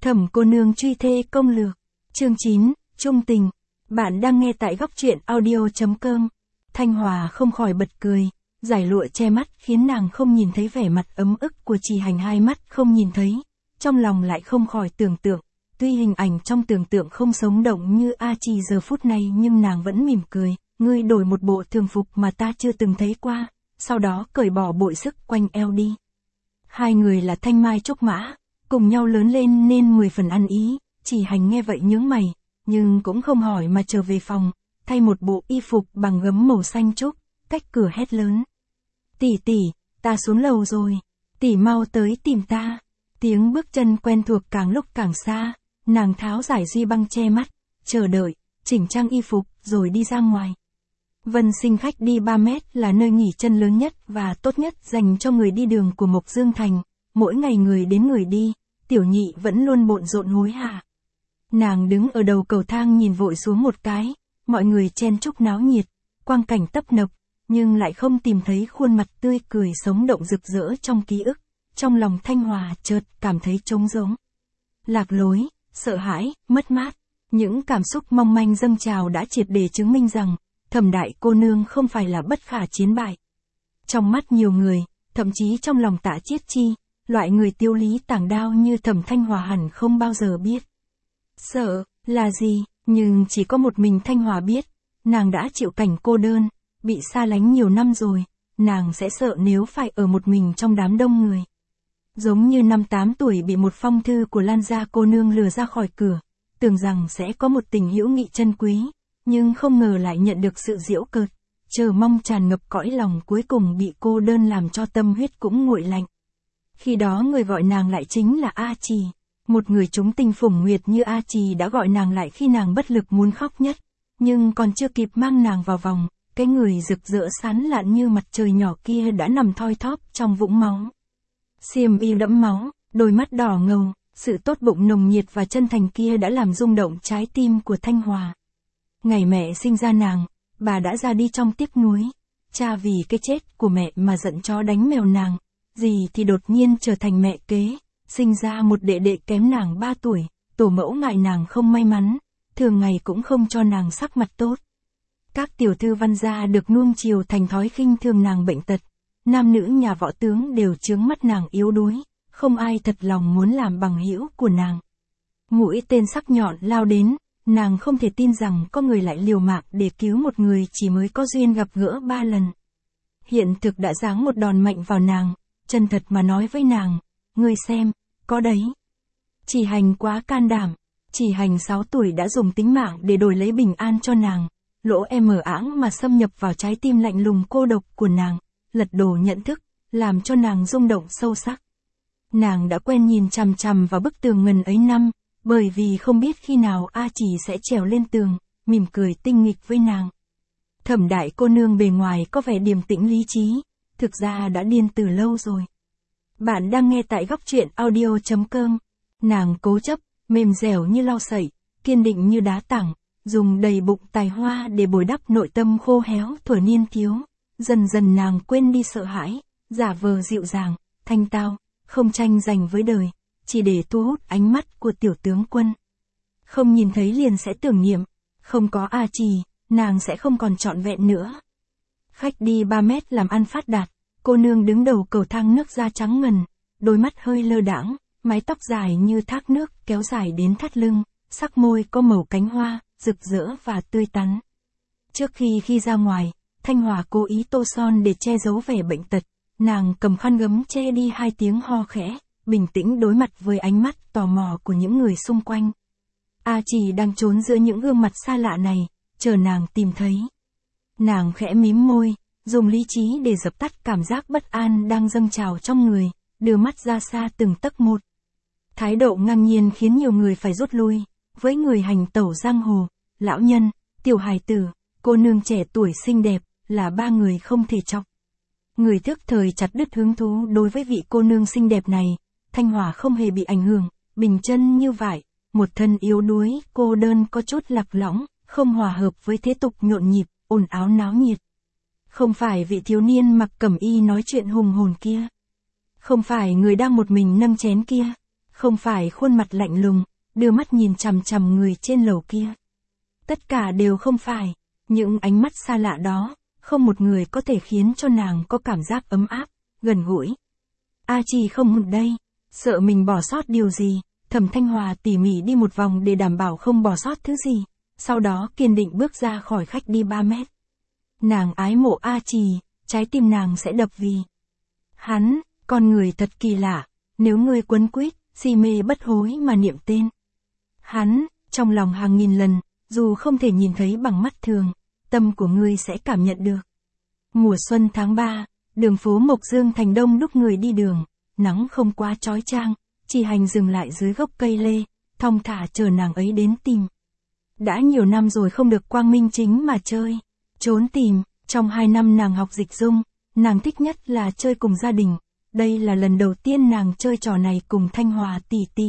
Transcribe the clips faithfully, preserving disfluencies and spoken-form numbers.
Thẩm cô nương truy thê công lược. Chương chín, Trung tình. Bạn đang nghe tại góc truyện audio chấm com. Thanh Hòa không khỏi bật cười, giải lụa che mắt khiến nàng không nhìn thấy vẻ mặt ấm ức của Trì Hành, hai mắt không nhìn thấy, trong lòng lại không khỏi tưởng tượng. Tuy hình ảnh trong tưởng tượng không sống động như A Trì giờ phút này nhưng nàng vẫn mỉm cười. Ngươi đổi một bộ thường phục mà ta chưa từng thấy qua, sau đó cởi bỏ bội sức quanh eo đi. Hai người là thanh mai trúc mã, cùng nhau lớn lên nên mười phần ăn ý. Trì Hành nghe vậy nhướng mày, nhưng cũng không hỏi mà trở về phòng, thay một bộ y phục bằng gấm màu xanh trúc, cách cửa hét lớn. Tỷ tỷ, ta xuống lầu rồi, tỷ mau tới tìm ta. Tiếng bước chân quen thuộc càng lúc càng xa, nàng tháo giải duy băng che mắt, chờ đợi, chỉnh trang y phục rồi đi ra ngoài. Vân Sinh khách đi ba mét là nơi nghỉ chân lớn nhất và tốt nhất dành cho người đi đường của Mộc Dương Thành. Mỗi ngày người đến người đi, Tiểu Nhị vẫn luôn bộn rộn hối hả. Nàng đứng ở đầu cầu thang nhìn vội xuống một cái, mọi người chen chúc náo nhiệt, quang cảnh tấp nập, nhưng lại không tìm thấy khuôn mặt tươi cười sống động rực rỡ trong ký ức. Trong lòng Thanh Hòa chợt cảm thấy trống rỗng, lạc lối, sợ hãi, mất mát. Những cảm xúc mong manh dâng trào đã triệt để chứng minh rằng Thẩm đại cô nương không phải là bất khả chiến bại. Trong mắt nhiều người, thậm chí trong lòng Tạ Chiết Chi, loại người tiêu lý tàng đao như Thẩm Thanh Hòa hẳn không bao giờ biết sợ là gì, nhưng chỉ có một mình Thanh Hòa biết, nàng đã chịu cảnh cô đơn, bị xa lánh nhiều năm rồi, nàng sẽ sợ nếu phải ở một mình trong đám đông người. Giống như năm tám tuổi bị một phong thư của Lan gia cô nương lừa ra khỏi cửa, tưởng rằng sẽ có một tình hữu nghị chân quý, nhưng không ngờ lại nhận được sự giễu cợt, chờ mong tràn ngập cõi lòng cuối cùng bị cô đơn làm cho tâm huyết cũng nguội lạnh. Khi đó người gọi nàng lại chính là A Trì, một người chúng tình phủng nguyệt như A Trì đã gọi nàng lại khi nàng bất lực muốn khóc nhất, nhưng còn chưa kịp mang nàng vào vòng, cái người rực rỡ sáng lạn như mặt trời nhỏ kia đã nằm thoi thóp trong vũng máu. Xiêm y đẫm máu, đôi mắt đỏ ngầu, sự tốt bụng nồng nhiệt và chân thành kia đã làm rung động trái tim của Thanh Hòa. Ngày mẹ sinh ra nàng, bà đã ra đi trong tiếc nuối. Cha vì cái chết của mẹ mà giận chó đánh mèo nàng. Dì thì đột nhiên trở thành mẹ kế, sinh ra một đệ đệ kém nàng ba tuổi. Tổ mẫu ngại nàng không may mắn, thường ngày cũng không cho nàng sắc mặt tốt. Các tiểu thư văn gia được nuông chiều thành thói khinh thường nàng bệnh tật. Nam nữ nhà võ tướng đều chướng mắt nàng yếu đuối, không ai thật lòng muốn làm bằng hữu của nàng. Mũi tên sắc nhọn lao đến, nàng không thể tin rằng có người lại liều mạng để cứu một người chỉ mới có duyên gặp gỡ ba lần. Hiện thực đã giáng một đòn mạnh vào nàng, chân thật mà nói với nàng, ngươi xem, có đấy. Trì Hành quá can đảm, Trì Hành sáu tuổi đã dùng tính mạng để đổi lấy bình an cho nàng, lỗ em mở áng mà xâm nhập vào trái tim lạnh lùng cô độc của nàng, lật đổ nhận thức, làm cho nàng rung động sâu sắc. Nàng đã quen nhìn chằm chằm vào bức tường ngần ấy năm, bởi vì không biết khi nào A Trì sẽ trèo lên tường, mỉm cười tinh nghịch với nàng. Thẩm đại cô nương bề ngoài có vẻ điềm tĩnh lý trí, thực ra đã điên từ lâu rồi. Bạn đang nghe tại góc truyện audio chấm com. Nàng cố chấp, mềm dẻo như lau sậy, kiên định như đá tảng, dùng đầy bụng tài hoa để bồi đắp nội tâm khô héo thuở niên thiếu. Dần dần nàng quên đi sợ hãi, giả vờ dịu dàng, thanh tao, không tranh giành với đời, chỉ để thu hút ánh mắt của tiểu tướng quân. Không nhìn thấy liền sẽ tưởng niệm, không có A Trì, nàng sẽ không còn trọn vẹn nữa. Khách đi ba mét làm ăn phát đạt, cô nương đứng đầu cầu thang nước da trắng ngần, đôi mắt hơi lơ đãng, mái tóc dài như thác nước kéo dài đến thắt lưng, sắc môi có màu cánh hoa, rực rỡ và tươi tắn. Trước khi khi ra ngoài, Thanh Hòa cố ý tô son để che giấu vẻ bệnh tật, nàng cầm khăn gấm che đi hai tiếng ho khẽ, bình tĩnh đối mặt với ánh mắt tò mò của những người xung quanh. A Trì đang trốn giữa những gương mặt xa lạ này, chờ nàng tìm thấy. Nàng khẽ mím môi, dùng lý trí để dập tắt cảm giác bất an đang dâng trào trong người, đưa mắt ra xa từng tấc một. Thái độ ngang nhiên khiến nhiều người phải rút lui, với người hành tẩu giang hồ, lão nhân, tiểu hài tử, cô nương trẻ tuổi xinh đẹp, là ba người không thể chọc. Người thức thời chặt đứt hứng thú đối với vị cô nương xinh đẹp này, Thanh Hòa không hề bị ảnh hưởng, bình chân như vải, một thân yếu đuối, cô đơn có chút lạc lõng, không hòa hợp với thế tục nhộn nhịp, ồn ào náo nhiệt. Không phải vị thiếu niên mặc cẩm y nói chuyện hùng hồn kia. Không phải người đang một mình nâng chén kia. Không phải khuôn mặt lạnh lùng, đưa mắt nhìn chằm chằm người trên lầu kia. Tất cả đều không phải, những ánh mắt xa lạ đó, không một người có thể khiến cho nàng có cảm giác ấm áp, gần gũi. A Chi không muốn đây, sợ mình bỏ sót điều gì, Thẩm Thanh Hòa tỉ mỉ đi một vòng để đảm bảo không bỏ sót thứ gì, sau đó kiên định bước ra khỏi khách đi ba mét. Nàng ái mộ A Chi, trái tim nàng sẽ đập vì hắn, con người thật kỳ lạ, nếu ngươi quấn quýt, si mê bất hối mà niệm tên hắn, trong lòng hàng nghìn lần, dù không thể nhìn thấy bằng mắt thường, tâm của ngươi sẽ cảm nhận được. Mùa xuân tháng ba, đường phố Mộc Dương Thành đông đúc người đi đường, nắng không quá chói chang, Chỉ Hành dừng lại dưới gốc cây lê, thong thả chờ nàng ấy đến tìm. Đã nhiều năm rồi không được quang minh chính mà chơi, trốn tìm, trong hai năm nàng học dịch dung, nàng thích nhất là chơi cùng gia đình, đây là lần đầu tiên nàng chơi trò này cùng Thanh Hòa tỷ tỷ.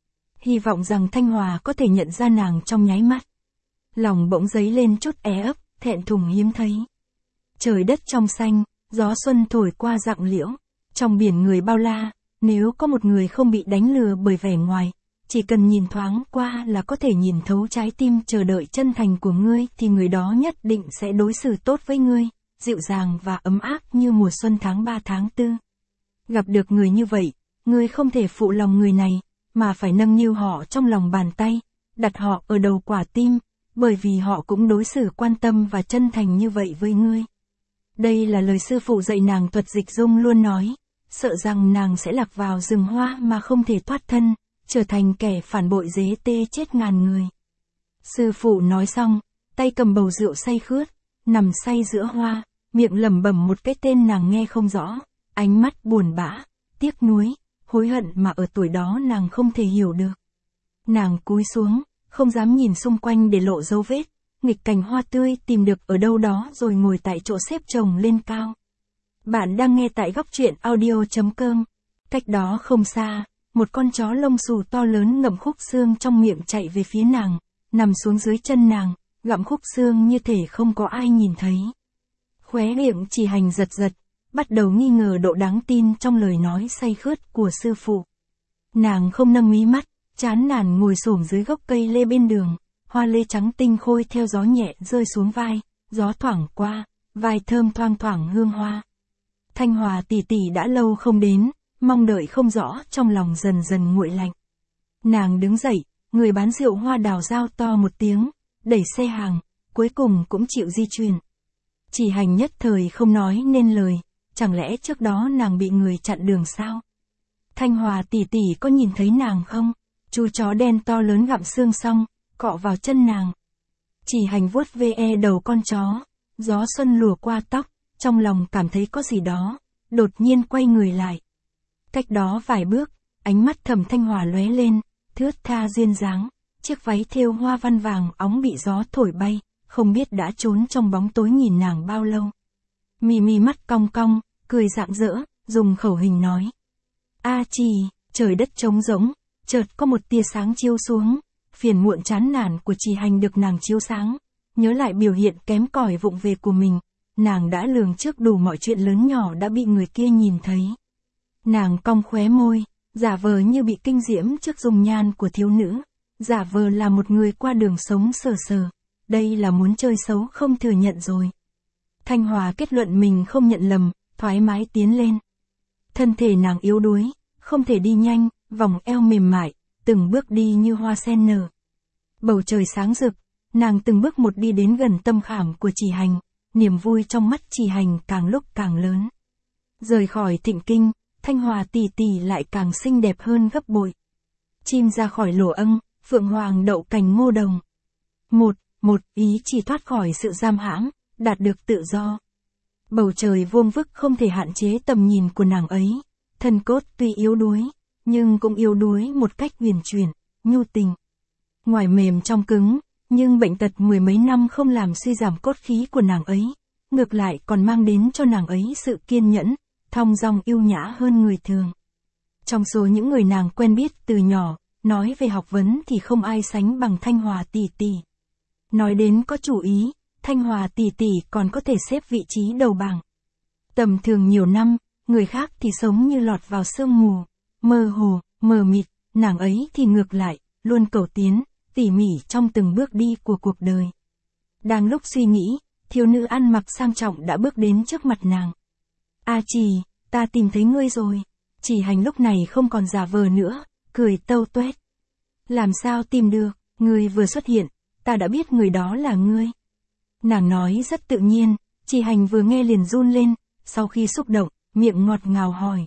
Hy vọng rằng Thanh Hòa có thể nhận ra nàng trong nháy mắt. Lòng bỗng dấy lên chút é ấp, thẹn thùng hiếm thấy. Trời đất trong xanh, gió xuân thổi qua rặng liễu, trong biển người bao la, nếu có một người không bị đánh lừa bởi vẻ ngoài, chỉ cần nhìn thoáng qua là có thể nhìn thấu trái tim chờ đợi chân thành của ngươi thì người đó nhất định sẽ đối xử tốt với ngươi, dịu dàng và ấm áp như mùa xuân tháng ba tháng tư. Gặp được người như vậy, ngươi không thể phụ lòng người này, mà phải nâng niu họ trong lòng bàn tay, đặt họ ở đầu quả tim, bởi vì họ cũng đối xử quan tâm và chân thành như vậy với ngươi. Đây là lời sư phụ dạy nàng thuật dịch dung luôn nói, sợ rằng nàng sẽ lạc vào rừng hoa mà không thể thoát thân, trở thành kẻ phản bội dế tê chết ngàn người. Sư phụ nói xong, tay cầm bầu rượu say khướt, nằm say giữa hoa, miệng lẩm bẩm một cái tên nàng nghe không rõ, ánh mắt buồn bã, tiếc nuối, hối hận mà ở tuổi đó nàng không thể hiểu được. Nàng cúi xuống, không dám nhìn xung quanh để lộ dấu vết, nghịch cành hoa tươi tìm được ở đâu đó rồi ngồi tại chỗ xếp chồng lên cao. Bạn đang nghe tại góc truyện audio chấm com. Cách đó không xa, một con chó lông xù to lớn ngậm khúc xương trong miệng chạy về phía nàng, nằm xuống dưới chân nàng, gặm khúc xương như thể không có ai nhìn thấy. Khóe miệng Chỉ Hành giật giật, bắt đầu nghi ngờ độ đáng tin trong lời nói say khướt của sư phụ. Nàng không nâng mí mắt, chán nản ngồi xổm dưới gốc cây lê bên đường, hoa lê trắng tinh khôi theo gió nhẹ rơi xuống vai, gió thoảng qua, vai thơm thoang thoảng hương hoa. Thanh Hòa tỷ tỷ đã lâu không đến, mong đợi không rõ trong lòng dần dần nguội lạnh. Nàng đứng dậy, người bán rượu hoa đào giao to một tiếng, đẩy xe hàng, cuối cùng cũng chịu di chuyển. Chỉ Hành nhất thời không nói nên lời, chẳng lẽ trước đó nàng bị người chặn đường sao? Thanh Hòa tỷ tỷ có nhìn thấy nàng không? Chú chó đen to lớn gặm xương xong, cọ vào chân nàng. Chỉ Hành vuốt ve đầu con chó, gió xuân lùa qua tóc, trong lòng cảm thấy có gì đó, đột nhiên quay người lại. Cách đó vài bước, ánh mắt Thẩm Thanh Hòa lóe lên, thướt tha duyên dáng, chiếc váy thêu hoa văn vàng óng bị gió thổi bay, không biết đã trốn trong bóng tối nhìn nàng bao lâu. Mì mì mắt cong cong, cười rạng rỡ, dùng khẩu hình nói. A Chi, trời đất trống rỗng, chợt có một tia sáng chiếu xuống, phiền muộn chán nản của Chỉ Hành được nàng chiếu sáng, nhớ lại biểu hiện kém cỏi vụng về của mình, nàng đã lường trước đủ mọi chuyện lớn nhỏ đã bị người kia nhìn thấy. Nàng cong khóe môi, giả vờ như bị kinh diễm trước dung nhan của thiếu nữ, giả vờ là một người qua đường sống sờ sờ, đây là muốn chơi xấu không thừa nhận rồi. Thanh Hòa kết luận mình không nhận lầm, thoải mái tiến lên. Thân thể nàng yếu đuối, không thể đi nhanh, vòng eo mềm mại, từng bước đi như hoa sen nở. Bầu trời sáng rực, nàng từng bước một đi đến gần tâm khảm của Chỉ Hành, niềm vui trong mắt Chỉ Hành càng lúc càng lớn. Rời khỏi Thịnh Kinh, Thanh Hòa tỷ tỷ lại càng xinh đẹp hơn gấp bội. Chim ra khỏi lỗ âng, phượng hoàng đậu cành ngô đồng. Một, một ý chỉ thoát khỏi sự giam hãm, đạt được tự do. Bầu trời vuông vức không thể hạn chế tầm nhìn của nàng ấy, thân cốt tuy yếu đuối, nhưng cũng yếu đuối một cách huyền chuyển, nhu tình. Ngoài mềm trong cứng, nhưng bệnh tật mười mấy năm không làm suy giảm cốt khí của nàng ấy, ngược lại còn mang đến cho nàng ấy sự kiên nhẫn, thong dong yêu nhã hơn người thường. Trong số những người nàng quen biết từ nhỏ, nói về học vấn thì không ai sánh bằng Thanh Hòa tỷ tỷ. Nói đến có chủ ý, Thanh Hòa tỷ tỷ còn có thể xếp vị trí đầu bảng. Tầm thường nhiều năm, người khác thì sống như lọt vào sương mù, mơ hồ, mờ mịt, nàng ấy thì ngược lại, luôn cầu tiến, tỉ mỉ trong từng bước đi của cuộc đời. Đang lúc suy nghĩ, thiếu nữ ăn mặc sang trọng đã bước đến trước mặt nàng. A Trì, ta tìm thấy ngươi rồi. Chỉ Hành lúc này không còn giả vờ nữa, cười tâu tuét. Làm sao tìm được, ngươi vừa xuất hiện, ta đã biết người đó là ngươi. Nàng nói rất tự nhiên, Chỉ Hành vừa nghe liền run lên, sau khi xúc động, miệng ngọt ngào hỏi.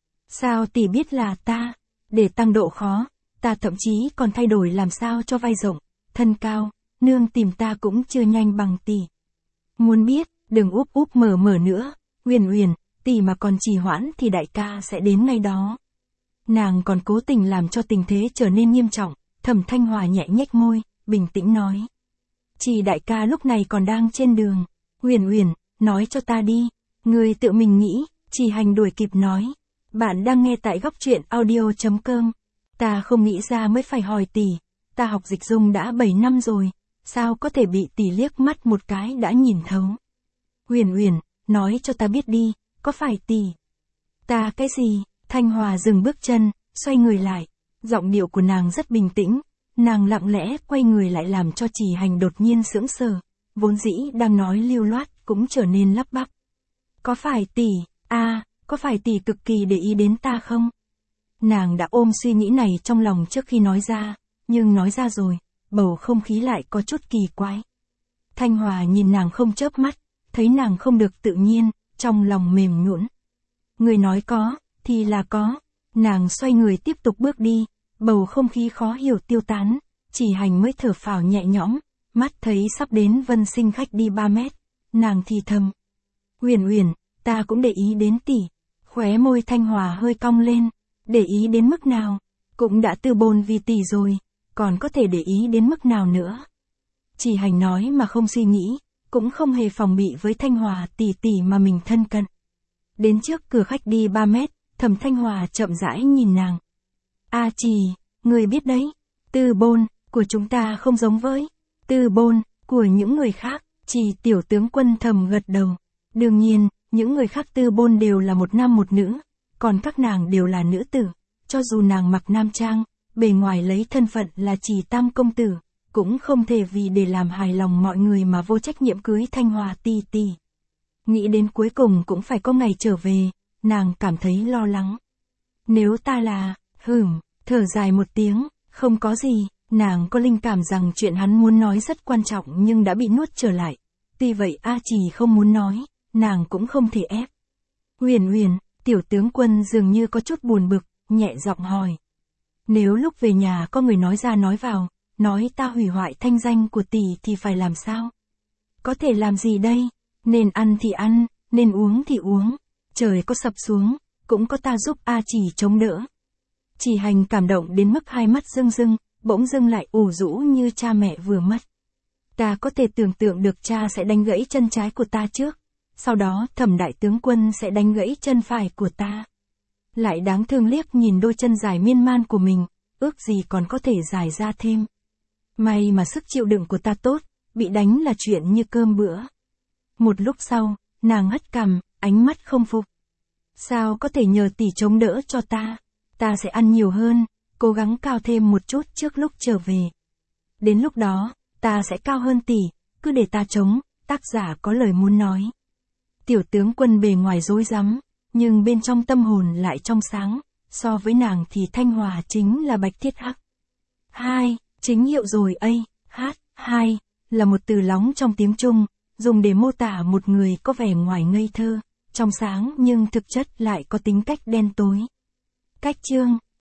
Sao tỷ biết là ta? Để tăng độ khó, ta thậm chí còn thay đổi làm sao cho vai rộng, thân cao, nương tìm ta cũng chưa nhanh bằng tỷ. Muốn biết, đừng úp úp mở mở nữa, Huyền Huyền, tỷ mà còn trì hoãn thì đại ca sẽ đến ngay đó. Nàng còn cố tình làm cho tình thế trở nên nghiêm trọng, Thẩm Thanh Hòa nhẹ nhếch môi, bình tĩnh nói. Chỉ đại ca lúc này còn đang trên đường. Huyền Huyền, nói cho ta đi, ngươi tự mình nghĩ. Chỉ Hành đuổi kịp nói. Bạn đang nghe tại góc truyện audio chấm com. Ta không nghĩ ra mới phải hỏi tỷ, ta học dịch dung đã bảy năm rồi, sao có thể bị tỷ liếc mắt một cái đã nhìn thấu. Huyền Huyền, nói cho ta biết đi, có phải tỷ? Ta cái gì? Thanh Hòa dừng bước chân, xoay người lại, giọng điệu của nàng rất bình tĩnh, nàng lặng lẽ quay người lại làm cho Chỉ Hành đột nhiên sững sờ, vốn dĩ đang nói lưu loát cũng trở nên lắp bắp. Có phải tỷ, a, à, có phải tỷ cực kỳ để ý đến ta không? Nàng đã ôm suy nghĩ này trong lòng trước khi nói ra, nhưng nói ra rồi, bầu không khí lại có chút kỳ quái. Thanh Hòa nhìn nàng không chớp mắt, thấy nàng không được tự nhiên, trong lòng mềm nhũn. Người nói có, thì là có. Nàng xoay người tiếp tục bước đi, bầu không khí khó hiểu tiêu tán, Chỉ Hành mới thở phào nhẹ nhõm, mắt thấy sắp đến Vân Sinh khách đi ba mét, nàng thì thầm. Huyền Huyền, ta cũng để ý đến tỷ. Khóe môi Thanh Hòa hơi cong lên, để ý đến mức nào? Cũng đã từ bồn vì tỷ rồi, còn có thể để ý đến mức nào nữa? Chỉ Hành nói mà không suy nghĩ, cũng không hề phòng bị với Thanh Hòa tỷ tỷ mà mình thân cận. Đến trước cửa khách đi ba mét, Thẩm Thanh Hòa chậm rãi nhìn nàng. A Trì, người biết đấy, tư bôn của chúng ta không giống với tư bôn của những người khác. Chỉ tiểu tướng Quân thầm gật đầu. Đương nhiên, những người khác tư bôn đều là một nam một nữ, còn các nàng đều là nữ tử. Cho dù nàng mặc nam trang, bề ngoài lấy thân phận là Chỉ tam công tử, cũng không thể vì để làm hài lòng mọi người mà vô trách nhiệm cưới Thanh Hòa tỷ tỷ. Nghĩ đến cuối cùng cũng phải có ngày trở về, nàng cảm thấy lo lắng. Nếu ta là, hửm, thở dài một tiếng, không có gì, nàng có linh cảm rằng chuyện hắn muốn nói rất quan trọng nhưng đã bị nuốt trở lại. Tuy vậy A Trì không muốn nói, nàng cũng không thể ép. Huyền Huyền, tiểu tướng Quân dường như có chút buồn bực, nhẹ giọng hỏi. Nếu lúc về nhà có người nói ra nói vào, nói ta hủy hoại thanh danh của tỷ thì phải làm sao? Có thể làm gì đây? Nên ăn thì ăn, nên uống thì uống. Trời có sập xuống, cũng có ta giúp A Trì chống đỡ. Chỉ Hành cảm động đến mức hai mắt rưng rưng, bỗng dưng lại ủ rũ như cha mẹ vừa mất. Ta có thể tưởng tượng được cha sẽ đánh gãy chân trái của ta trước, sau đó Thẩm đại tướng quân sẽ đánh gãy chân phải của ta. Lại đáng thương liếc nhìn đôi chân dài miên man của mình, ước gì còn có thể dài ra thêm. May mà sức chịu đựng của ta tốt, bị đánh là chuyện như cơm bữa. Một lúc sau, nàng hất cằm, ánh mắt không phục. Sao có thể nhờ tỷ chống đỡ cho ta? Ta sẽ ăn nhiều hơn, cố gắng cao thêm một chút trước lúc trở về. Đến lúc đó, ta sẽ cao hơn tỷ, cứ để ta chống. Tác giả có lời muốn nói. Tiểu tướng Quân bề ngoài rối rắm, nhưng bên trong tâm hồn lại trong sáng, so với nàng thì Thanh Hòa chính là bạch thiết hắc. Hai, chính hiệu rồi ây, hát, hai, là một từ lóng trong tiếng Trung, dùng để mô tả một người có vẻ ngoài ngây thơ, trong sáng nhưng thực chất lại có tính cách đen tối. Cách chương,